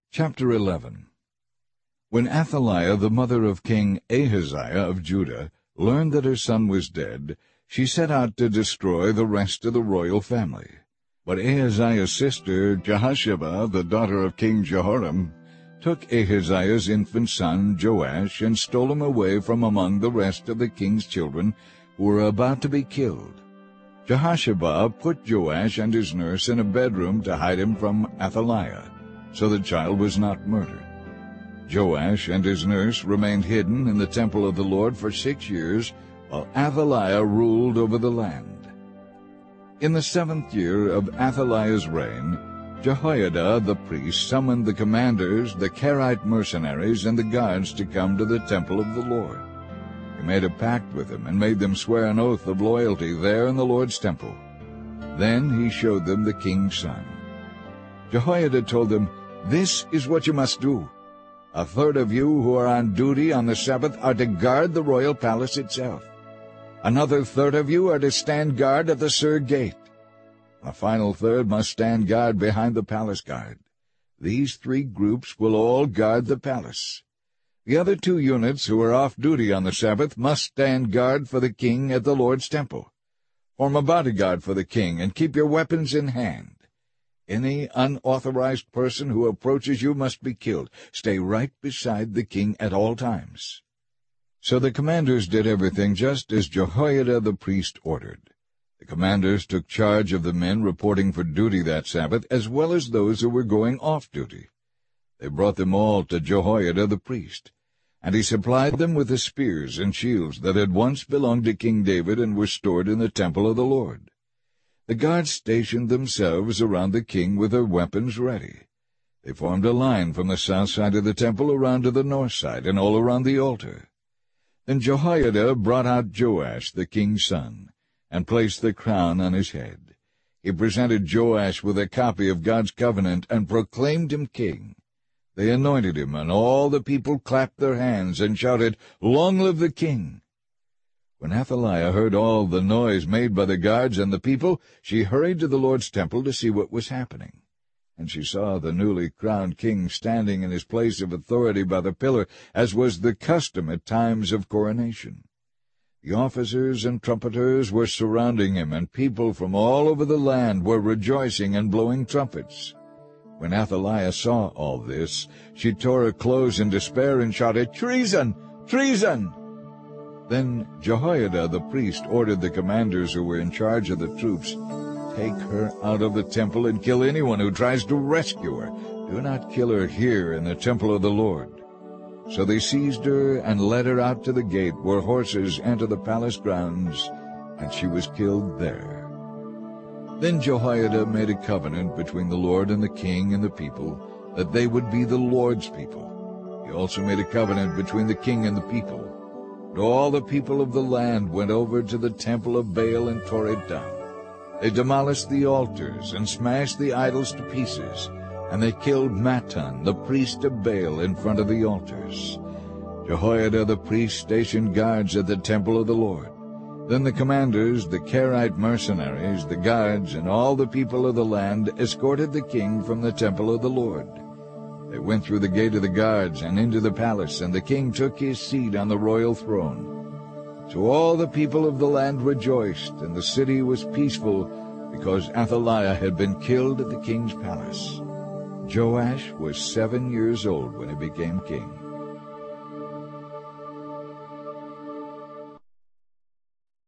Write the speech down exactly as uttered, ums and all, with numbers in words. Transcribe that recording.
Chapter eleven. When Athaliah, the mother of King Ahaziah of Judah, learned that her son was dead, she set out to destroy the rest of the royal family. But Ahaziah's sister, Jehosheba, the daughter of King Jehoram, took Ahaziah's infant son, Joash, and stole him away from among the rest of the king's children who were about to be killed. Jehosheba put Joash and his nurse in a bedroom to hide him from Athaliah, so the child was not murdered. Joash and his nurse remained hidden in the temple of the Lord for six years, while Athaliah ruled over the land. In the seventh year of Athaliah's reign, Jehoiada the priest summoned the commanders, the Karaite mercenaries, and the guards to come to the temple of the Lord. He made a pact with them and made them swear an oath of loyalty there in the Lord's temple. Then he showed them the king's son. Jehoiada told them, "This is what you must do. A third of you who are on duty on the Sabbath are to guard the royal palace itself. Another third of you are to stand guard at the Sur Gate. A final third must stand guard behind the palace guard. These three groups will all guard the palace. The other two units who are off duty on the Sabbath must stand guard for the king at the Lord's temple. Form a bodyguard for the king and keep your weapons in hand. Any unauthorized person who approaches you must be killed. Stay right beside the king at all times." So the commanders did everything just as Jehoiada the priest ordered. The commanders took charge of the men reporting for duty that Sabbath, as well as those who were going off duty. They brought them all to Jehoiada the priest, and he supplied them with the spears and shields that had once belonged to King David and were stored in the temple of the Lord. The guards stationed themselves around the king with their weapons ready. They formed a line from the south side of the temple around to the north side and all around the altar. Then Jehoiada brought out Joash, the king's son, and placed the crown on his head. He presented Joash with a copy of God's covenant and proclaimed him king. They anointed him, and all the people clapped their hands and shouted, "Long live the king!" When Athaliah heard all the noise made by the guards and the people, she hurried to the Lord's temple to see what was happening. And she saw the newly crowned king standing in his place of authority by the pillar, as was the custom at times of coronation. The officers and trumpeters were surrounding him, and people from all over the land were rejoicing and blowing trumpets. When Athaliah saw all this, she tore her clothes in despair and shouted, "Treason! Treason!" Then Jehoiada the priest ordered the commanders who were in charge of the troops, "Take her out of the temple and kill anyone who tries to rescue her. Do not kill her here in the temple of the Lord." So they seized her and led her out to the gate where horses enter the palace grounds, and she was killed there. Then Jehoiada made a covenant between the Lord and the king and the people, that they would be the Lord's people. He also made a covenant between the king and the people. And all the people of the land went over to the temple of Baal and tore it down. They demolished the altars and smashed the idols to pieces, and they killed Mattan, the priest of Baal, in front of the altars. Jehoiada the priest stationed guards at the temple of the Lord. Then the commanders, the Karaite mercenaries, the guards, and all the people of the land escorted the king from the temple of the Lord. They went through the gate of the guards and into the palace, and the king took his seat on the royal throne. So all the people of the land rejoiced, and the city was peaceful, because Athaliah had been killed at the king's palace. Joash was seven years old when he became king.